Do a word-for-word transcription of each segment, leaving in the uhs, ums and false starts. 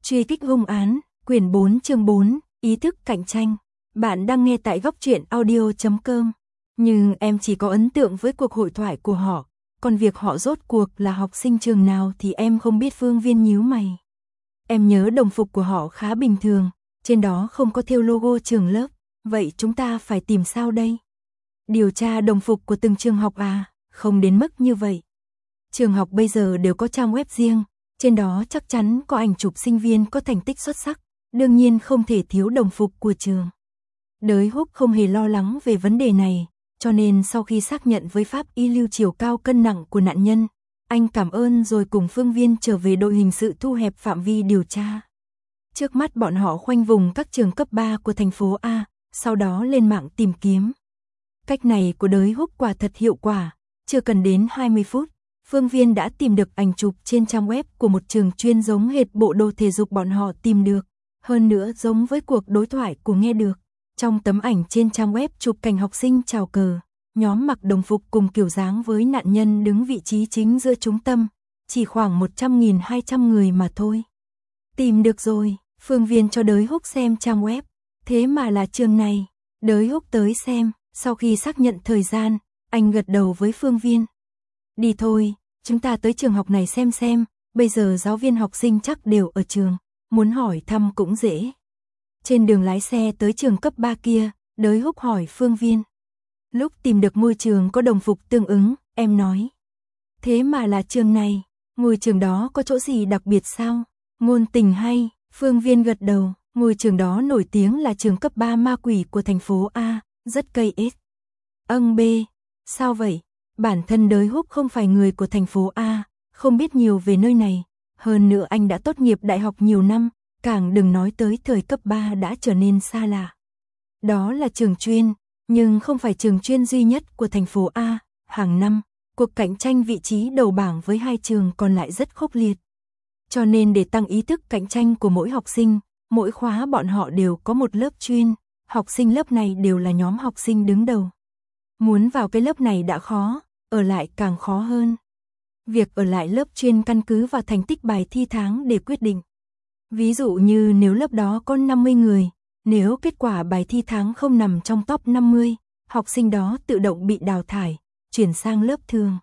Truy kích hung án, quyển bốn chương bốn, ý thức cạnh tranh. Bạn đang nghe tại góc truyện audio chấm com. Nhưng em chỉ có ấn tượng với cuộc hội thoại của họ, còn việc họ rốt cuộc là học sinh trường nào thì em không biết. Phương Viên nhíu mày. Em nhớ đồng phục của họ khá bình thường, trên đó không có thêu logo trường lớp, vậy chúng ta phải tìm sao đây? Điều tra đồng phục của từng trường học à? Không đến mức như vậy. Trường học bây giờ đều có trang web riêng, trên đó chắc chắn có ảnh chụp sinh viên có thành tích xuất sắc, đương nhiên không thể thiếu đồng phục của trường. Đới Húc không hề lo lắng về vấn đề này, cho nên sau khi xác nhận với pháp y lưu chiều cao cân nặng của nạn nhân, anh cảm ơn rồi cùng Phương Viên trở về đội hình sự thu hẹp phạm vi điều tra. Trước mắt bọn họ khoanh vùng các trường cấp ba của thành phố A, sau đó lên mạng tìm kiếm. Cách này của Đới Húc quả thật hiệu quả, chưa cần đến hai mươi phút, Phương Viên đã tìm được ảnh chụp trên trang web của một trường chuyên giống hệt bộ đồ thể dục bọn họ tìm được, hơn nữa giống với cuộc đối thoại của Nghe Được. Trong tấm ảnh trên trang web chụp cảnh học sinh chào cờ, nhóm mặc đồng phục cùng kiểu dáng với nạn nhân đứng vị trí chính giữa trung tâm, chỉ khoảng một trăm nghìn hai trăm người mà thôi. Tìm được rồi, Phương Viên cho Đới Húc xem trang web, thế mà là trường này. Đới Húc tới xem, sau khi xác nhận thời gian, anh gật đầu với Phương Viên. Đi thôi, chúng ta tới trường học này xem xem, bây giờ giáo viên học sinh chắc đều ở trường, muốn hỏi thăm cũng dễ. Trên đường lái xe tới trường cấp ba kia, Đới Húc hỏi Phương Viên. Lúc tìm được ngôi trường có đồng phục tương ứng, em nói. Thế mà là trường này, ngôi trường đó có chỗ gì đặc biệt sao? Ngôn tình hay, Phương Viên gật đầu, ngôi trường đó nổi tiếng là trường cấp ba ma quỷ của thành phố A, rất cây ếch. Âng B, sao vậy? Bản thân Đới Húc không phải người của thành phố A, không biết nhiều về nơi này. Hơn nữa anh đã tốt nghiệp đại học nhiều năm, càng đừng nói tới thời cấp ba đã trở nên xa lạ. Đó là trường chuyên, nhưng không phải trường chuyên duy nhất của thành phố A. Hàng năm, cuộc cạnh tranh vị trí đầu bảng với hai trường còn lại rất khốc liệt. Cho nên để tăng ý thức cạnh tranh của mỗi học sinh, mỗi khóa bọn họ đều có một lớp chuyên, học sinh lớp này đều là nhóm học sinh đứng đầu. Muốn vào cái lớp này đã khó, ở lại càng khó hơn. Việc ở lại lớp chuyên căn cứ vào thành tích bài thi tháng để quyết định. Ví dụ như nếu lớp đó có năm mươi người, nếu kết quả bài thi tháng không nằm trong top năm mươi, học sinh đó tự động bị đào thải, chuyển sang lớp thường.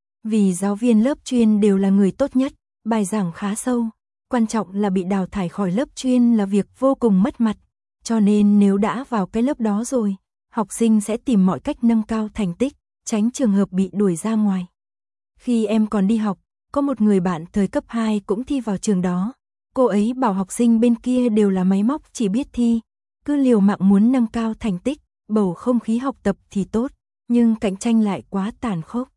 Vì giáo viên lớp chuyên đều là người tốt nhất, bài giảng khá sâu, quan trọng là bị đào thải khỏi lớp chuyên là việc vô cùng mất mặt, cho nên nếu đã vào cái lớp đó rồi, học sinh sẽ tìm mọi cách nâng cao thành tích, tránh trường hợp bị đuổi ra ngoài. Khi em còn đi học, có một người bạn thời cấp hai cũng thi vào trường đó. Cô ấy bảo học sinh bên kia đều là máy móc chỉ biết thi, cứ liều mạng muốn nâng cao thành tích, bầu không khí học tập thì tốt, nhưng cạnh tranh lại quá tàn khốc.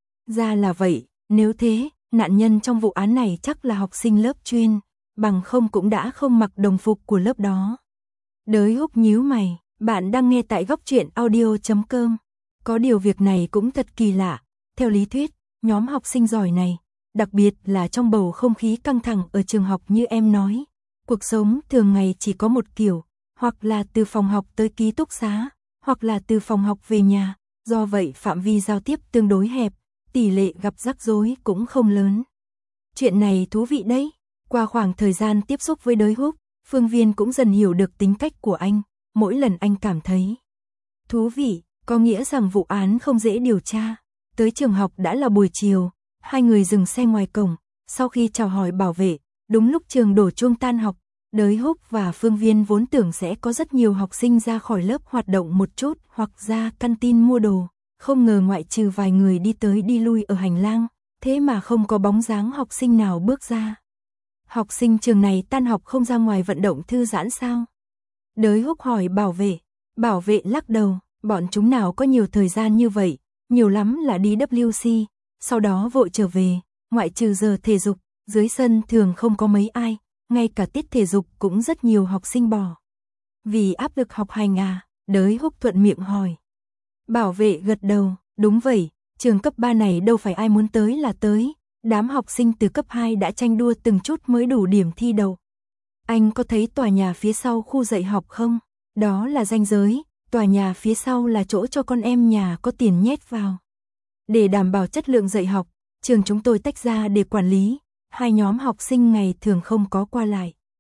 Ra là vậy, nếu thế, nạn nhân trong vụ án này chắc là học sinh lớp chuyên, bằng không cũng đã không mặc đồng phục của lớp đó. Đới Húc nhíu mày, bạn đang nghe tại góc truyện audio chấm com. Có điều việc này cũng thật kỳ lạ, theo lý thuyết, nhóm học sinh giỏi này, đặc biệt là trong bầu không khí căng thẳng ở trường học như em nói, cuộc sống thường ngày chỉ có một kiểu, hoặc là từ phòng học tới ký túc xá, hoặc là từ phòng học về nhà, do vậy phạm vi giao tiếp tương đối hẹp, tỷ lệ gặp rắc rối cũng không lớn. Chuyện này thú vị đấy, qua khoảng thời gian tiếp xúc với Đới Húc, Phương Viên cũng dần hiểu được tính cách của anh, mỗi lần anh cảm thấy thú vị, có nghĩa rằng vụ án không dễ điều tra. Tới trường học đã là buổi chiều, hai người dừng xe ngoài cổng, sau khi chào hỏi bảo vệ, đúng lúc trường đổ chuông tan học, Đới Húc và Phương Viên vốn tưởng sẽ có rất nhiều học sinh ra khỏi lớp hoạt động một chút hoặc ra canteen mua đồ, không ngờ ngoại trừ vài người đi tới đi lui ở hành lang, thế mà không có bóng dáng học sinh nào bước ra. Học sinh trường này tan học không ra ngoài vận động thư giãn sao? Đới Húc hỏi bảo vệ, bảo vệ lắc đầu, bọn chúng nào có nhiều thời gian như vậy. Nhiều lắm là đi W C, sau đó vội trở về, ngoại trừ giờ thể dục, dưới sân thường không có mấy ai, ngay cả tiết thể dục cũng rất nhiều học sinh bỏ. Vì áp lực học hành à? Đới Húc thuận miệng hỏi. Bảo vệ gật đầu, đúng vậy, trường cấp ba này đâu phải ai muốn tới là tới, đám học sinh từ cấp hai đã tranh đua từng chút mới đủ điểm thi đậu. Anh có thấy tòa nhà phía sau khu dạy học không? Đó là ranh giới. Tòa nhà phía sau là chỗ cho con em nhà có tiền nhét vào. Để đảm bảo chất lượng dạy học, trường chúng tôi tách ra để quản lý, hai nhóm học sinh ngày thường không có qua lại.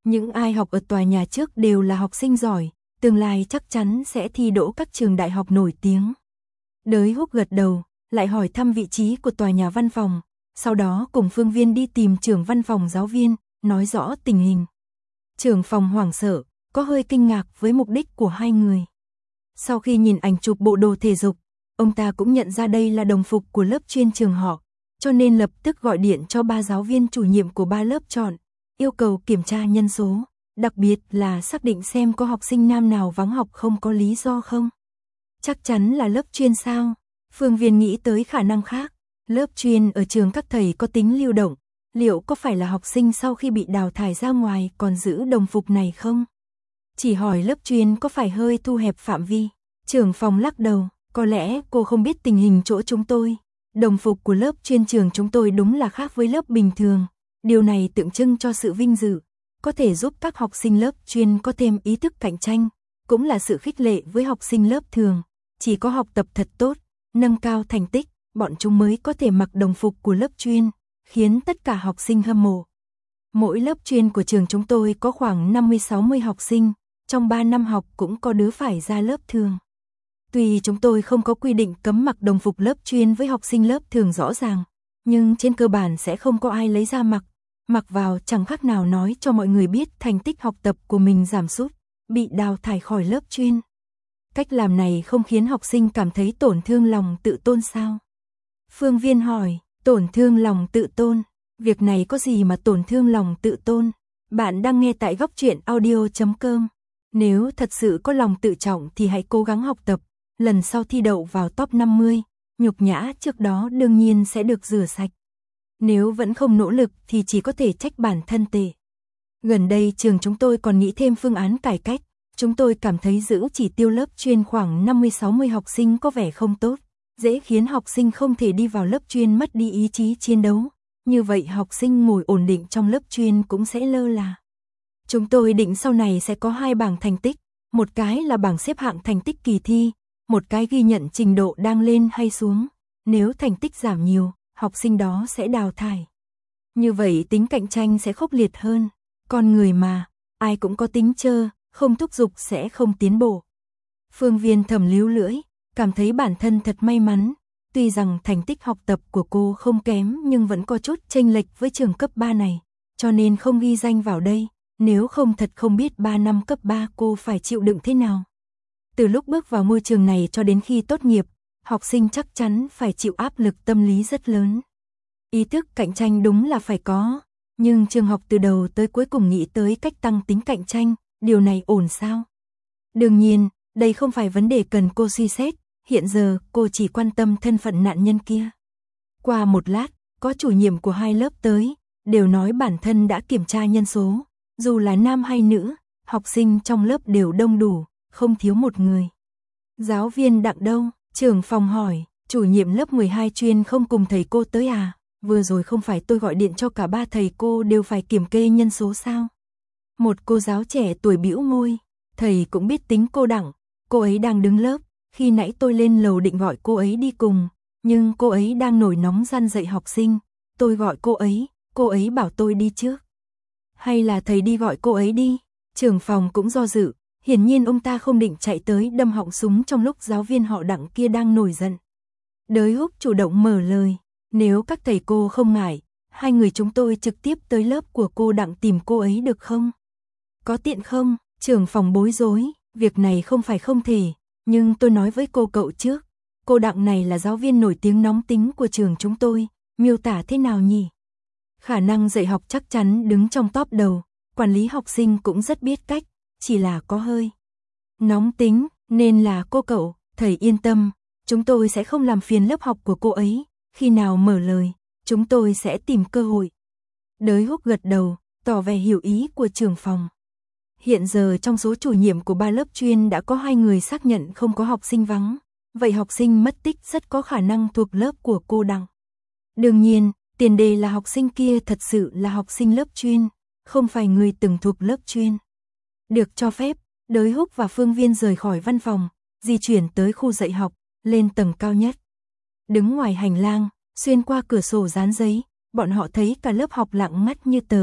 Những ai học ở tòa nhà trước đều là học sinh giỏi, tương lai chắc chắn sẽ thi đỗ các trường đại học nổi tiếng. Đới Húc gật đầu, lại hỏi thăm vị trí của tòa nhà văn phòng, sau đó cùng Phương Viên đi tìm trưởng văn phòng giáo viên, nói rõ tình hình. Trưởng phòng hoảng sợ, có hơi kinh ngạc với mục đích của hai người. Sau khi nhìn ảnh chụp bộ đồ thể dục, ông ta cũng nhận ra đây là đồng phục của lớp chuyên trường họ, cho nên lập tức gọi điện cho ba giáo viên chủ nhiệm của ba lớp chọn, yêu cầu kiểm tra nhân số, đặc biệt là xác định xem có học sinh nam nào vắng học không có lý do không. Chắc chắn là lớp chuyên sao? Phương Viên nghĩ tới khả năng khác, lớp chuyên ở trường các thầy có tính lưu động, liệu có phải là học sinh sau khi bị đào thải ra ngoài còn giữ đồng phục này không? Chỉ hỏi lớp chuyên có phải hơi thu hẹp phạm vi? Trưởng phòng lắc đầu, có lẽ cô không biết tình hình chỗ chúng tôi. Đồng phục của lớp chuyên trường chúng tôi đúng là khác với lớp bình thường. Điều này tượng trưng cho sự vinh dự, có thể giúp các học sinh lớp chuyên có thêm ý thức cạnh tranh, cũng là sự khích lệ với học sinh lớp thường. Chỉ có học tập thật tốt, nâng cao thành tích, bọn chúng mới có thể mặc đồng phục của lớp chuyên, khiến tất cả học sinh hâm mộ. Mỗi lớp chuyên của trường chúng tôi có khoảng năm mươi sáu mươi học sinh, trong ba năm học cũng có đứa phải ra lớp thường. Tuy chúng tôi không có quy định cấm mặc đồng phục lớp chuyên với học sinh lớp thường rõ ràng, nhưng trên cơ bản sẽ không có ai lấy ra mặc. Mặc vào chẳng khác nào nói cho mọi người biết thành tích học tập của mình giảm sút, bị đào thải khỏi lớp chuyên. Cách làm này không khiến học sinh cảm thấy tổn thương lòng tự tôn sao? Phương Viên hỏi, tổn thương lòng tự tôn, việc này có gì mà tổn thương lòng tự tôn? Bạn đang nghe tại góc truyện audio chấm com. Nếu thật sự có lòng tự trọng thì hãy cố gắng học tập, lần sau thi đậu vào top năm mươi, nhục nhã trước đó đương nhiên sẽ được rửa sạch. Nếu vẫn không nỗ lực thì chỉ có thể trách bản thân tệ. Gần đây trường chúng tôi còn nghĩ thêm phương án cải cách, chúng tôi cảm thấy giữ chỉ tiêu lớp chuyên khoảng năm mươi sáu mươi học sinh có vẻ không tốt, dễ khiến học sinh không thể đi vào lớp chuyên mất đi ý chí chiến đấu. Như vậy học sinh ngồi ổn định trong lớp chuyên cũng sẽ lơ là. Chúng tôi định sau này sẽ có hai bảng thành tích, một cái là bảng xếp hạng thành tích kỳ thi, một cái ghi nhận trình độ đang lên hay xuống. Nếu thành tích giảm nhiều, học sinh đó sẽ đào thải. Như vậy tính cạnh tranh sẽ khốc liệt hơn. Con người mà, ai cũng có tính chơ, không thúc giục sẽ không tiến bộ. Phương Viên thầm líu lưỡi, cảm thấy bản thân thật may mắn. Tuy rằng thành tích học tập của cô không kém nhưng vẫn có chút chênh lệch với trường cấp ba này, cho nên không ghi danh vào đây. Nếu không thật không biết ba năm cấp ba cô phải chịu đựng thế nào. Từ lúc bước vào môi trường này cho đến khi tốt nghiệp, học sinh chắc chắn phải chịu áp lực tâm lý rất lớn. Ý thức cạnh tranh đúng là phải có, nhưng trường học từ đầu tới cuối cùng nghĩ tới cách tăng tính cạnh tranh, điều này ổn sao? Đương nhiên, đây không phải vấn đề cần cô suy xét, hiện giờ cô chỉ quan tâm thân phận nạn nhân kia. Qua một lát, có chủ nhiệm của hai lớp tới, đều nói bản thân đã kiểm tra nhân số, dù là nam hay nữ, học sinh trong lớp đều đông đủ, không thiếu một người. Giáo viên Đặng đâu? Trưởng phòng hỏi, chủ nhiệm lớp mười hai chuyên không cùng thầy cô tới à? Vừa rồi không phải tôi gọi điện cho cả ba thầy cô đều phải kiểm kê nhân số sao? Một cô giáo trẻ tuổi bĩu môi, thầy cũng biết tính cô Đặng, cô ấy đang đứng lớp, khi nãy tôi lên lầu định gọi cô ấy đi cùng, nhưng cô ấy đang nổi nóng răn dạy học sinh, tôi gọi cô ấy, cô ấy bảo tôi đi trước. Hay là thầy đi gọi cô ấy đi? Trưởng phòng cũng do dự, hiển nhiên ông ta không định chạy tới đâm họng súng trong lúc giáo viên họ Đặng kia đang nổi giận. Đới Húc chủ động mở lời, nếu các thầy cô không ngại, hai người chúng tôi trực tiếp tới lớp của cô Đặng tìm cô ấy được không? Có tiện không? Trưởng phòng bối rối, việc này không phải không thể, nhưng tôi nói với cô cậu trước, cô Đặng này là giáo viên nổi tiếng nóng tính của trường chúng tôi, miêu tả thế nào nhỉ? Khả năng dạy học chắc chắn đứng trong top đầu, quản lý học sinh cũng rất biết cách, chỉ là có hơi nóng tính, nên là cô cậu, thầy yên tâm, chúng tôi sẽ không làm phiền lớp học của cô ấy, khi nào mở lời, chúng tôi sẽ tìm cơ hội. Đới Húc gật đầu, tỏ vẻ hiểu ý của trưởng phòng. Hiện giờ trong số chủ nhiệm của ba lớp chuyên đã có hai người xác nhận không có học sinh vắng, vậy học sinh mất tích rất có khả năng thuộc lớp của cô Đặng. Đương nhiên, tiền đề là học sinh kia thật sự là học sinh lớp chuyên, không phải người từng thuộc lớp chuyên. Được cho phép, Đới Húc và Phương Viên rời khỏi văn phòng, di chuyển tới khu dạy học, lên tầng cao nhất. Đứng ngoài hành lang, xuyên qua cửa sổ dán giấy, bọn họ thấy cả lớp học lặng ngắt như tờ,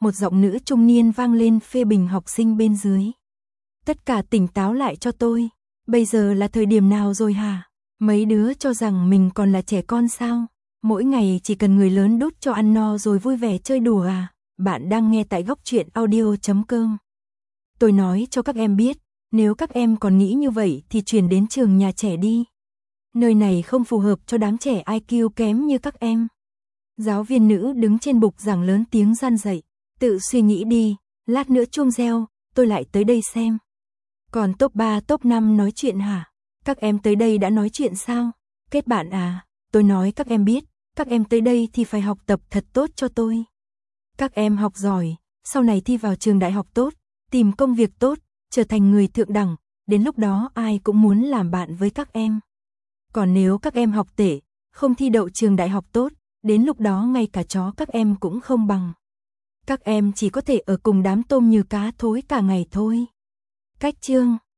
một giọng nữ trung niên vang lên phê bình học sinh bên dưới. Tất cả tỉnh táo lại cho tôi, bây giờ là thời điểm nào rồi hả? Mấy đứa cho rằng mình còn là trẻ con sao? Mỗi ngày chỉ cần người lớn đút cho ăn no rồi vui vẻ chơi đùa à? Bạn đang nghe tại góc truyện audio chấm com. Tôi nói cho các em biết, nếu các em còn nghĩ như vậy thì chuyển đến trường nhà trẻ đi. Nơi này không phù hợp cho đám trẻ i kiu kém như các em. Giáo viên nữ đứng trên bục giảng lớn tiếng gian dạy. Tự suy nghĩ đi, lát nữa chuông reo, tôi lại tới đây xem. Còn top ba top năm nói chuyện hả? Các em tới đây đã nói chuyện sao? Kết bạn à? Tôi nói các em biết, các em tới đây thì phải học tập thật tốt cho tôi. Các em học giỏi, sau này thi vào trường đại học tốt, tìm công việc tốt, trở thành người thượng đẳng, đến lúc đó ai cũng muốn làm bạn với các em. Còn nếu các em học tệ, không thi đậu trường đại học tốt, đến lúc đó ngay cả chó các em cũng không bằng. Các em chỉ có thể ở cùng đám tôm như cá thối cả ngày thôi. Cách chương